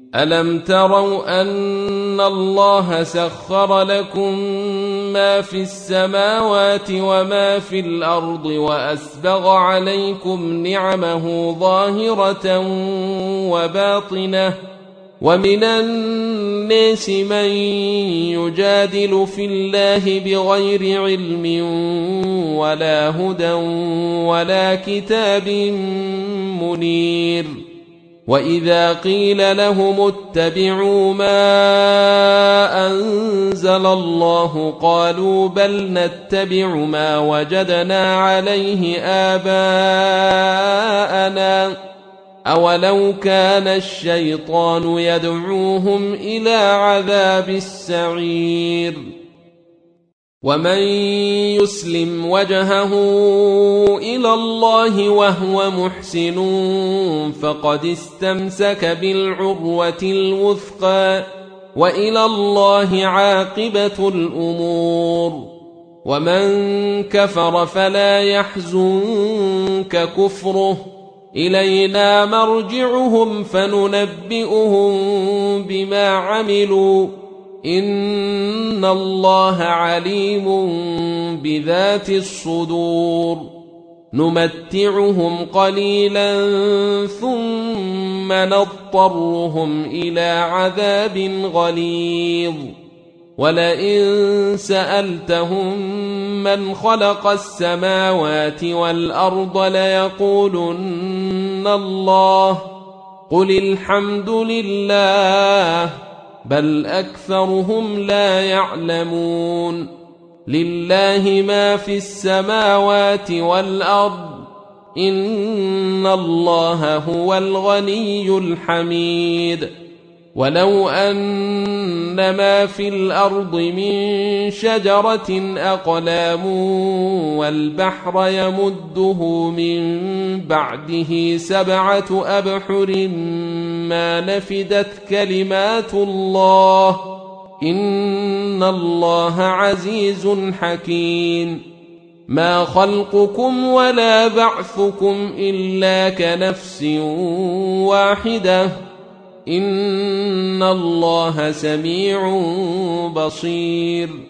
ألم تروا أن الله سخر لكم ما في السماوات وما في الأرض وأسبغ عليكم نعمه ظاهرة وباطنة ومن الناس من يجادل في الله بغير علم ولا هدى ولا كتاب منير وإذا قيل لهم اتبعوا ما أنزل الله قالوا بل نتبع ما وجدنا عليه آباءنا أولو كان الشيطان يدعوهم إلى عذاب السعير ومن يسلم وجهه إلى الله وهو محسن فقد استمسك بالعروة الوثقى وإلى الله عاقبة الأمور ومن كفر فلا يحزنك كفره إلينا مرجعهم فننبئهم بما عملوا إن الله عليم بذات الصدور نمتعهم قليلا ثم نضطرهم إلى عذاب غليظ ولئن سألتهم من خلق السماوات والأرض ليقولن الله قل الحمد لله بل أكثرهم لا يعلمون لله ما في السماوات والأرض إن الله هو الغني الحميد ولو أن ما في الأرض من شجرة أقلام والبحر يمده من بعده 7 أبحر ما نفدت كلمات الله إن الله عزيز حكيم ما خلقكم ولا بعثكم إلا كنفس واحدة إن الله سميع بصير